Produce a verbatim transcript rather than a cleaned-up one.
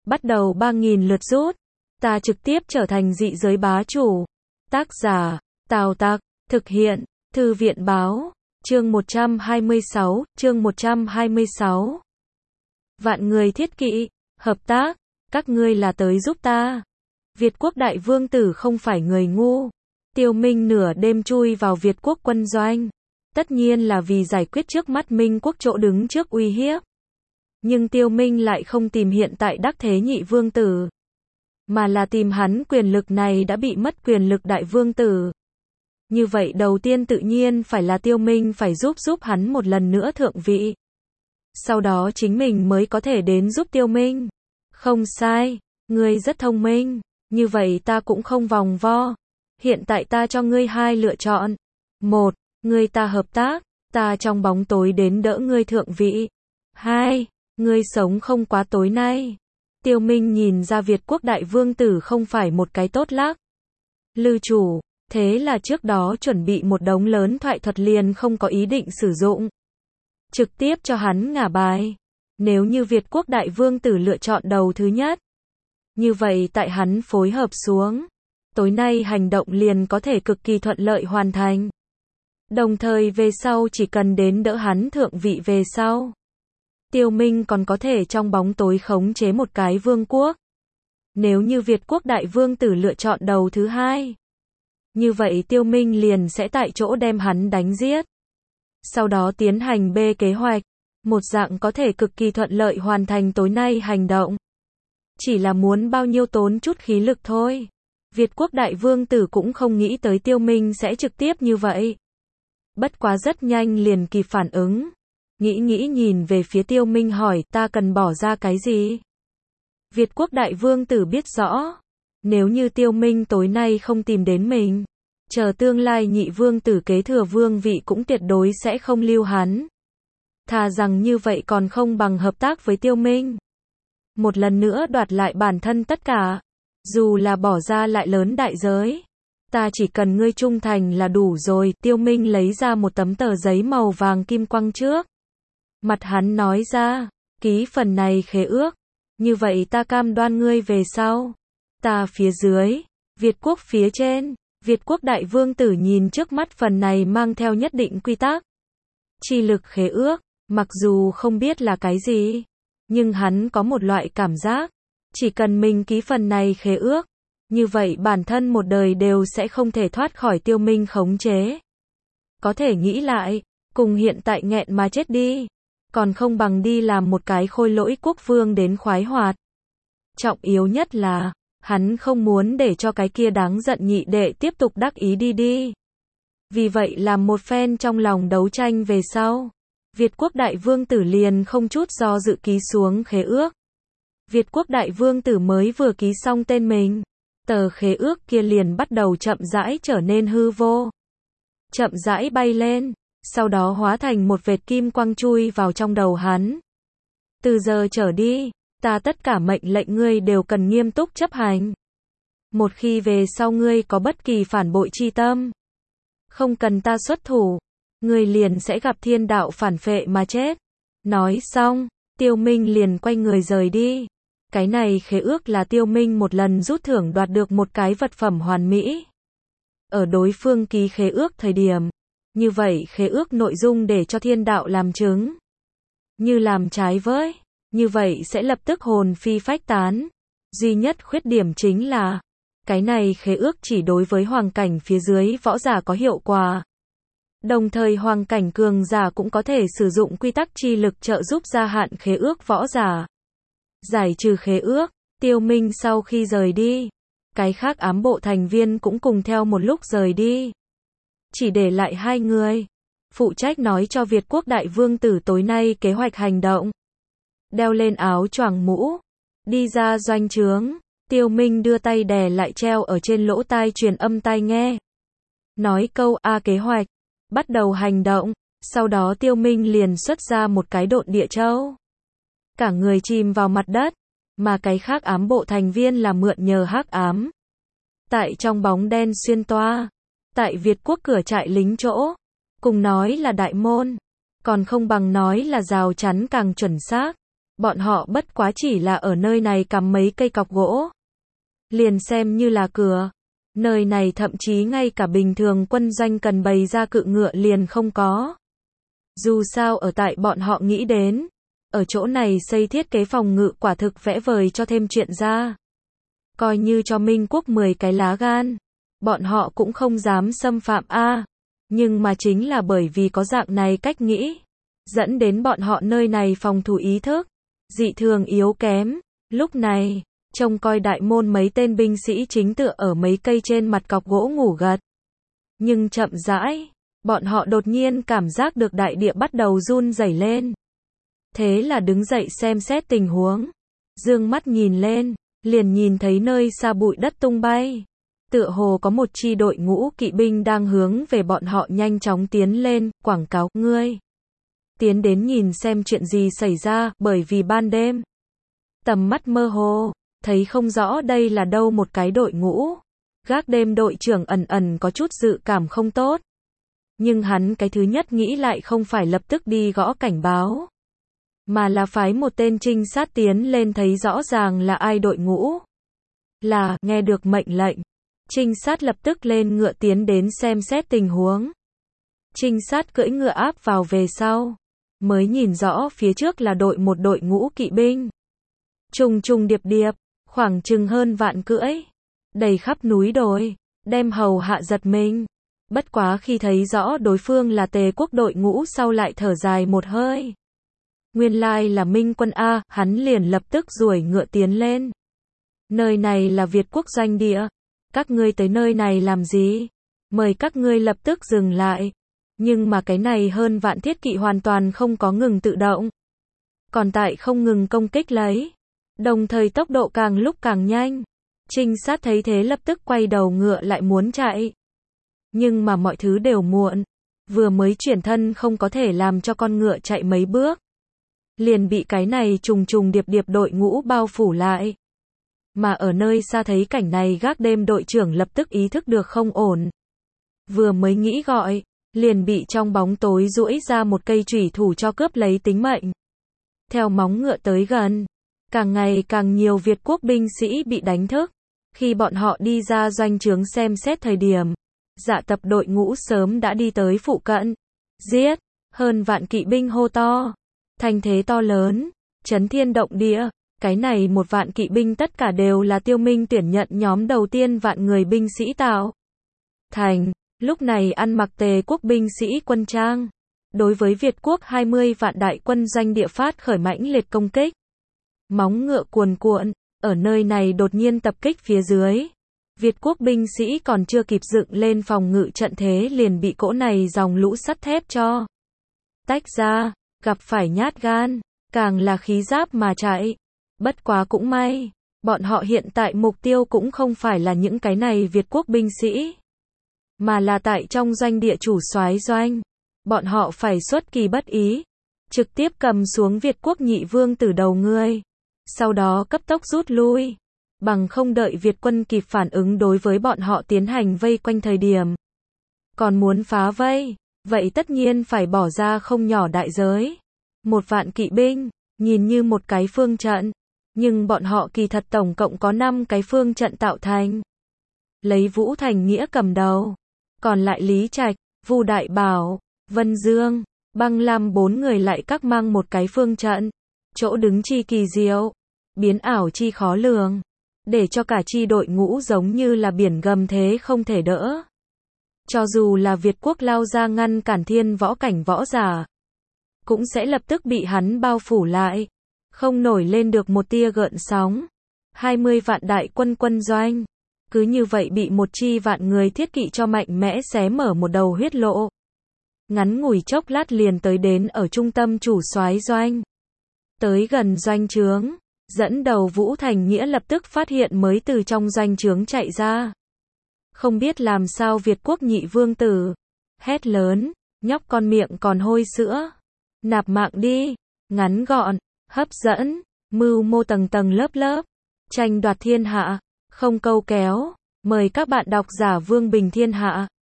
bắt đầu ba nghìn lượt rút. Ta trực tiếp trở thành dị giới bá chủ. Tác giả, Tào Tặc, thực hiện, Thư viện báo, chương một trăm hai mươi sáu, chương một trăm hai mươi sáu. Vạn người thiết kỵ, hợp tác, các ngươi là tới giúp ta. Việt quốc đại vương tử không phải người ngu. Tiêu Minh nửa đêm chui vào Việt quốc quân doanh. Tất nhiên là vì giải quyết trước mắt Minh quốc chỗ đứng trước uy hiếp. Nhưng Tiêu Minh lại không tìm hiện tại đắc thế nhị vương tử, mà là tìm hắn quyền lực này đã bị mất quyền lực đại vương tử. Như vậy đầu tiên tự nhiên phải là Tiêu Minh phải giúp giúp hắn một lần nữa thượng vị. Sau đó chính mình mới có thể đến giúp Tiêu Minh. Không sai, ngươi rất thông minh. Như vậy ta cũng không vòng vo. Hiện tại ta cho ngươi hai lựa chọn. Một, ngươi ta hợp tác, ta trong bóng tối đến đỡ ngươi thượng vị. Hai, ngươi sống không quá tối nay. Tiêu Minh nhìn ra Việt quốc đại vương tử không phải một cái tốt lắc lư chủ, thế là trước đó chuẩn bị một đống lớn thoại thuật liền không có ý định sử dụng. Trực tiếp cho hắn ngả bài. Nếu như Việt quốc đại vương tử lựa chọn đầu thứ nhất, như vậy tại hắn phối hợp xuống, tối nay hành động liền có thể cực kỳ thuận lợi hoàn thành. Đồng thời về sau chỉ cần đến đỡ hắn thượng vị về sau, Tiêu Minh còn có thể trong bóng tối khống chế một cái vương quốc. Nếu như Việt quốc đại vương tử lựa chọn đầu thứ hai, như vậy Tiêu Minh liền sẽ tại chỗ đem hắn đánh giết. Sau đó tiến hành B kế hoạch, một dạng có thể cực kỳ thuận lợi hoàn thành tối nay hành động. Chỉ là muốn bao nhiêu tốn chút khí lực thôi. Việt quốc đại vương tử cũng không nghĩ tới Tiêu Minh sẽ trực tiếp như vậy. Bất quá rất nhanh liền kịp phản ứng. Nghĩ nghĩ nhìn về phía Tiêu Minh hỏi ta cần bỏ ra cái gì? Việt quốc đại vương tử biết rõ. Nếu như Tiêu Minh tối nay không tìm đến mình, chờ tương lai nhị vương tử kế thừa vương vị cũng tuyệt đối sẽ không lưu hắn. Thà rằng như vậy còn không bằng hợp tác với Tiêu Minh. Một lần nữa đoạt lại bản thân tất cả. Dù là bỏ ra lại lớn đại giới. Ta chỉ cần ngươi trung thành là đủ rồi. Tiêu Minh lấy ra một tấm tờ giấy màu vàng kim quang trước. Mặt hắn nói ra, ký phần này khế ước. Như vậy ta cam đoan ngươi về sau. Ta phía dưới, Việt quốc phía trên. Việt quốc đại vương tử nhìn trước mắt phần này mang theo nhất định quy tắc. Chi lực khế ước, mặc dù không biết là cái gì, nhưng hắn có một loại cảm giác. Chỉ cần mình ký phần này khế ước, như vậy bản thân một đời đều sẽ không thể thoát khỏi Tiêu Minh khống chế. Có thể nghĩ lại, cùng hiện tại nghẹn mà chết đi, còn không bằng đi làm một cái khôi lỗi quốc vương đến khoái hoạt. Trọng yếu nhất là, hắn không muốn để cho cái kia đáng giận nhị đệ tiếp tục đắc ý đi đi. Vì vậy làm một phen trong lòng đấu tranh về sau, Việt quốc đại vương tử liền không chút do dự ký xuống khế ước. Việt quốc đại vương tử mới vừa ký xong tên mình, tờ khế ước kia liền bắt đầu chậm rãi trở nên hư vô. Chậm rãi bay lên, sau đó hóa thành một vệt kim quang chui vào trong đầu hắn. Từ giờ trở đi, ta tất cả mệnh lệnh ngươi đều cần nghiêm túc chấp hành. Một khi về sau ngươi có bất kỳ phản bội chi tâm, không cần ta xuất thủ, ngươi liền sẽ gặp thiên đạo phản phệ mà chết. Nói xong, Tiêu Minh liền quay người rời đi. Cái này khế ước là Tiêu Minh một lần rút thưởng đoạt được một cái vật phẩm hoàn mỹ. Ở đối phương ký khế ước thời điểm, như vậy khế ước nội dung để cho thiên đạo làm chứng. Như làm trái với, như vậy sẽ lập tức hồn phi phách tán. Duy nhất khuyết điểm chính là, cái này khế ước chỉ đối với hoàng cảnh phía dưới võ giả có hiệu quả. Đồng thời hoàng cảnh cường giả cũng có thể sử dụng quy tắc chi lực trợ giúp gia hạn khế ước võ giả. Giải trừ khế ước, Tiêu Minh sau khi rời đi, cái khác ám bộ thành viên cũng cùng theo một lúc rời đi. Chỉ để lại hai người, phụ trách nói cho Việt quốc đại vương tử tối nay kế hoạch hành động. Đeo lên áo choàng mũ, đi ra doanh trướng, Tiêu Minh đưa tay đè lại treo ở trên lỗ tai truyền âm tai nghe. Nói câu A kế hoạch, bắt đầu hành động, sau đó Tiêu Minh liền xuất ra một cái độn địa châu. Cả người chìm vào mặt đất, mà cái khác ám bộ thành viên là mượn nhờ hắc ám. Tại trong bóng đen xuyên toa, tại Việt quốc cửa trại lính chỗ, cùng nói là đại môn, còn không bằng nói là rào chắn càng chuẩn xác. Bọn họ bất quá chỉ là ở nơi này cắm mấy cây cọc gỗ. Liền xem như là cửa. Nơi này thậm chí ngay cả bình thường quân doanh cần bày ra cự ngựa liền không có. Dù sao ở tại bọn họ nghĩ đến, ở chỗ này xây thiết kế phòng ngự quả thực vẽ vời cho thêm chuyện ra. Coi như cho Minh Quốc mười cái lá gan, bọn họ cũng không dám xâm phạm a. Nhưng mà chính là bởi vì có dạng này cách nghĩ, dẫn đến bọn họ nơi này phòng thủ ý thức dị thường yếu kém. Lúc này, trông coi đại môn mấy tên binh sĩ chính tựa ở mấy cây trên mặt cọc gỗ ngủ gật. Nhưng chậm rãi, bọn họ đột nhiên cảm giác được đại địa bắt đầu run rẩy lên. Thế là đứng dậy xem xét tình huống. Dương mắt nhìn lên, liền nhìn thấy nơi xa bụi đất tung bay. Tựa hồ có một chi đội ngũ kỵ binh đang hướng về bọn họ nhanh chóng tiến lên, quảng cáo, ngươi tiến đến nhìn xem chuyện gì xảy ra, bởi vì ban đêm, tầm mắt mơ hồ, thấy không rõ đây là đâu một cái đội ngũ. Gác đêm đội trưởng ẩn ẩn có chút dự cảm không tốt. Nhưng hắn cái thứ nhất nghĩ lại không phải lập tức đi gõ cảnh báo, mà là phái một tên trinh sát tiến lên thấy rõ ràng là ai đội ngũ. Là, nghe được mệnh lệnh, trinh sát lập tức lên ngựa tiến đến xem xét tình huống. Trinh sát cưỡi ngựa áp vào về sau, mới nhìn rõ phía trước là đội một đội ngũ kỵ binh. Trùng trùng điệp điệp, khoảng chừng hơn vạn cưỡi, đầy khắp núi đồi, đem hầu hạ giật mình. Bất quá khi thấy rõ đối phương là Tề quốc đội ngũ sau lại thở dài một hơi. Nguyên lai là Minh quân A, hắn liền lập tức duỗi ngựa tiến lên. Nơi này là Việt quốc doanh địa. Các ngươi tới nơi này làm gì? Mời các ngươi lập tức dừng lại. Nhưng mà cái này hơn vạn thiết kỵ hoàn toàn không có ngừng tự động. Còn tại không ngừng công kích lấy. Đồng thời tốc độ càng lúc càng nhanh. Trinh sát thấy thế lập tức quay đầu ngựa lại muốn chạy. Nhưng mà mọi thứ đều muộn. Vừa mới chuyển thân không có thể làm cho con ngựa chạy mấy bước. Liền bị cái này trùng trùng điệp điệp đội ngũ bao phủ lại. Mà ở nơi xa thấy cảnh này gác đêm đội trưởng lập tức ý thức được không ổn. Vừa mới nghĩ gọi, liền bị trong bóng tối duỗi ra một cây chủy thủ cho cướp lấy tính mệnh. Theo móng ngựa tới gần, càng ngày càng nhiều Việt quốc binh sĩ bị đánh thức. Khi bọn họ đi ra doanh trướng xem xét thời điểm, dạ tập đội ngũ sớm đã đi tới phụ cận. Giết! Hơn vạn kỵ binh hô to. Thanh thế to lớn, chấn thiên động địa. Cái này một vạn kỵ binh tất cả đều là Tiêu Minh tuyển nhận nhóm đầu tiên vạn người binh sĩ tạo thành. Lúc này ăn mặc Tề quốc binh sĩ quân trang. Đối với Việt quốc hai mươi vạn đại quân doanh địa phát khởi mãnh liệt công kích. Móng ngựa cuồn cuộn, ở nơi này đột nhiên tập kích phía dưới. Việt quốc binh sĩ còn chưa kịp dựng lên phòng ngự trận thế liền bị cỗ này dòng lũ sắt thép cho tách ra, gặp phải nhát gan, càng là khí giáp mà chạy. Bất quá cũng may, bọn họ hiện tại mục tiêu cũng không phải là những cái này Việt quốc binh sĩ, mà là tại trong doanh địa chủ soái doanh. Bọn họ phải xuất kỳ bất ý, trực tiếp cầm xuống Việt quốc nhị vương từ đầu ngươi, sau đó cấp tốc rút lui, bằng không đợi Việt quân kịp phản ứng đối với bọn họ tiến hành vây quanh thời điểm. Còn muốn phá vây, vậy tất nhiên phải bỏ ra không nhỏ đại giới. Một vạn kỵ binh, nhìn như một cái phương trận, nhưng bọn họ kỳ thật tổng cộng có năm cái phương trận tạo thành. Lấy Vũ Thành Nghĩa cầm đầu, còn lại Lý Trạch, Vu Đại Bảo, Vân Dương, Băng Lam bốn người lại các mang một cái phương trận. Chỗ đứng chi kỳ diệu, biến ảo chi khó lường, để cho cả chi đội ngũ giống như là biển gầm thế không thể đỡ. Cho dù là Việt quốc lao ra ngăn cản thiên võ cảnh võ giả, cũng sẽ lập tức bị hắn bao phủ lại, không nổi lên được một tia gợn sóng. hai mươi vạn đại quân quân doanh, cứ như vậy bị một chi vạn người thiết kỵ cho mạnh mẽ xé mở một đầu huyết lộ. Ngắn ngủi chốc lát liền tới đến ở trung tâm chủ soái doanh. Tới gần doanh trướng, dẫn đầu Vũ Thành Nghĩa lập tức phát hiện mới từ trong doanh trướng chạy ra. Không biết làm sao Việt quốc nhị vương tử, hét lớn, nhóc con miệng còn hôi sữa. Nạp mạng đi, ngắn gọn, hấp dẫn, mưu mô tầng tầng lớp lớp, tranh đoạt thiên hạ, không câu kéo, mời các bạn đọc giả Vương Bình Thiên Hạ.